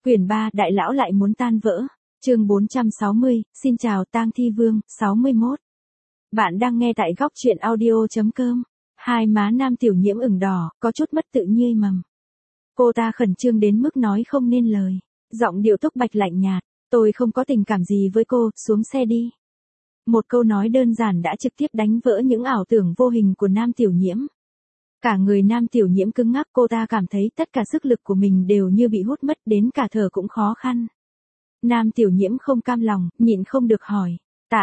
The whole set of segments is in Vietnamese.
Quyển 3, Đại lão lại muốn tan vỡ. Chương 460, xin chào Tang Thi Vương, 61. Bạn đang nghe tại góc truyện audio.com. Hai má Nam Tiểu Nhiễm ửng đỏ, có chút mất tự nhiên mầm. Cô ta khẩn trương đến mức nói không nên lời. Giọng điệu Túc Bạch lạnh nhạt, tôi không có tình cảm gì với cô, xuống xe đi. Một câu nói đơn giản đã trực tiếp đánh vỡ những ảo tưởng vô hình của Nam Tiểu Nhiễm. Cả người Nam Tiểu Nhiễm cứng ngắc, cô ta cảm thấy tất cả sức lực của mình đều như bị hút mất, đến cả thở cũng khó khăn. Nam Tiểu Nhiễm không cam lòng, nhịn không được hỏi.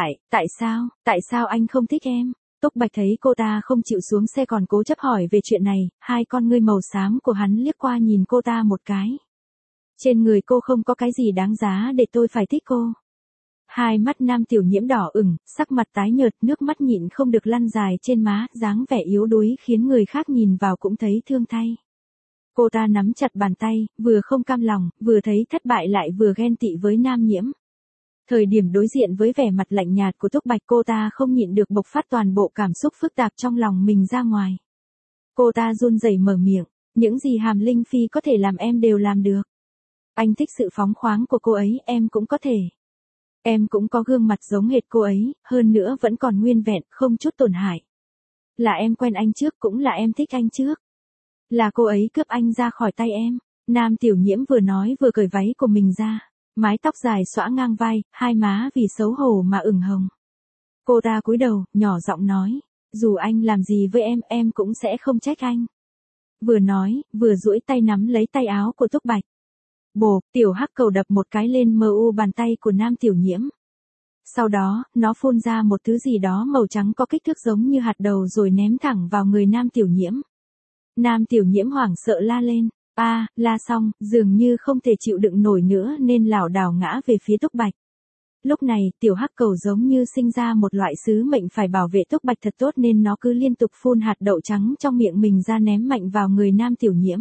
Tại sao anh không thích em? Túc Bạch thấy cô ta không chịu xuống xe còn cố chấp hỏi về chuyện này, hai con ngươi màu xám của hắn liếc qua nhìn cô ta một cái. Trên người cô không có cái gì đáng giá để tôi phải thích cô. Hai mắt Nam Tiểu Nhiễm đỏ ửng, sắc mặt tái nhợt, nước mắt nhịn không được lăn dài trên má, dáng vẻ yếu đuối khiến người khác nhìn vào cũng thấy thương thay. Cô ta nắm chặt bàn tay, vừa không cam lòng, vừa thấy thất bại lại vừa ghen tị với Nam Nhiễm. Thời điểm đối diện với vẻ mặt lạnh nhạt của Túc Bạch, cô ta không nhịn được bộc phát toàn bộ cảm xúc phức tạp trong lòng mình ra ngoài. Cô ta run rẩy mở miệng, những gì Hàm Linh Phi có thể làm em đều làm được. Anh thích sự phóng khoáng của cô ấy, em cũng có thể. Em cũng có gương mặt giống hệt cô ấy, hơn nữa vẫn còn nguyên vẹn, không chút tổn hại. Là em quen anh trước, cũng là em thích anh trước. Là cô ấy cướp anh ra khỏi tay em. Nam Tiểu Nhiễm vừa nói vừa cởi váy của mình ra. Mái tóc dài xõa ngang vai, hai má vì xấu hổ mà ửng hồng. Cô ta cúi đầu, nhỏ giọng nói, dù anh làm gì với em cũng sẽ không trách anh. Vừa nói, vừa duỗi tay nắm lấy tay áo của Túc Bạch. Bộp, tiểu hắc cầu đập một cái lên mu bàn tay của Nam Tiểu Nhiễm. Sau đó, nó phun ra một thứ gì đó màu trắng có kích thước giống như hạt đậu rồi ném thẳng vào người Nam Tiểu Nhiễm. Nam Tiểu Nhiễm hoảng sợ la lên. La xong, dường như không thể chịu đựng nổi nữa nên lảo đảo ngã về phía Túc Bạch. Lúc này, tiểu hắc cầu giống như sinh ra một loại sứ mệnh phải bảo vệ Túc Bạch thật tốt nên nó cứ liên tục phun hạt đậu trắng trong miệng mình ra ném mạnh vào người Nam Tiểu Nhiễm.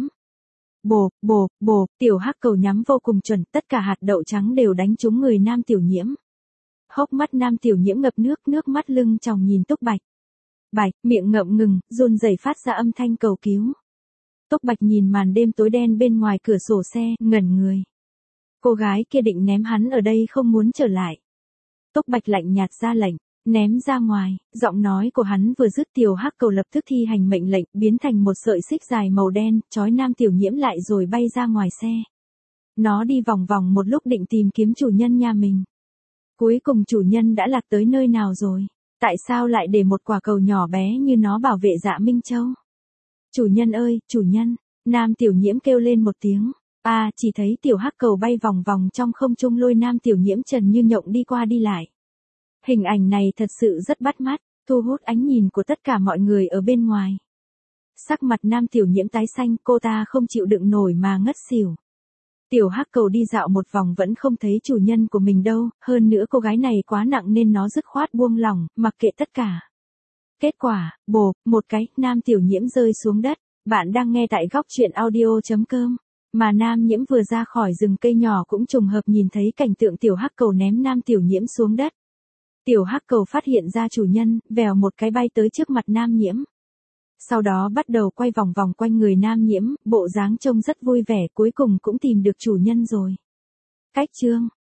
Bộp, tiểu hắc cầu nhắm vô cùng chuẩn, tất cả hạt đậu trắng đều đánh trúng người Nam Tiểu Nhiễm. Hốc mắt Nam Tiểu Nhiễm ngập nước mắt lưng tròng nhìn Túc Bạch. Miệng ngậm ngừng, run rẩy phát ra âm thanh cầu cứu. Túc Bạch nhìn màn đêm tối đen bên ngoài cửa sổ xe, ngẩn người. Cô gái kia định ném hắn ở đây không muốn trở lại. Túc Bạch lạnh nhạt ra lệnh, ném ra ngoài, giọng nói của hắn vừa dứt tiểu hắc cầu lập tức thi hành mệnh lệnh, biến thành một sợi xích dài màu đen, trói Nam Tiểu Nhiễm lại rồi bay ra ngoài xe. Nó đi vòng vòng một lúc định tìm kiếm chủ nhân nhà mình. Cuối cùng chủ nhân đã lạc tới nơi nào rồi? Tại sao lại để một quả cầu nhỏ bé như nó bảo vệ Dạ Minh Châu? Chủ nhân ơi, chủ nhân! Nam Tiểu Nhiễm kêu lên một tiếng. Chỉ thấy tiểu hắc cầu bay vòng vòng trong không trung lôi Nam Tiểu Nhiễm trần như nhộng đi qua đi lại. Hình ảnh này thật sự rất bắt mắt, thu hút ánh nhìn của tất cả mọi người ở bên ngoài. Sắc mặt Nam Tiểu Nhiễm tái xanh, cô ta không chịu đựng nổi mà ngất xỉu. Tiểu hắc cầu đi dạo một vòng vẫn không thấy chủ nhân của mình đâu, hơn nữa cô gái này quá nặng nên nó dứt khoát buông lỏng, mặc kệ tất cả. Kết quả, bộp, một cái, Nam Tiểu Nhiễm rơi xuống đất. Bạn đang nghe tại góc truyện audio.com. Mà Nam Nhiễm vừa ra khỏi rừng cây nhỏ cũng trùng hợp nhìn thấy cảnh tượng tiểu hắc cầu ném Nam Tiểu Nhiễm xuống đất. Tiểu hắc cầu phát hiện ra chủ nhân, vèo một cái bay tới trước mặt Nam Nhiễm. Sau đó bắt đầu quay vòng vòng quanh người Nam Nhiễm, bộ dáng trông rất vui vẻ, cuối cùng cũng tìm được chủ nhân rồi. Cách chương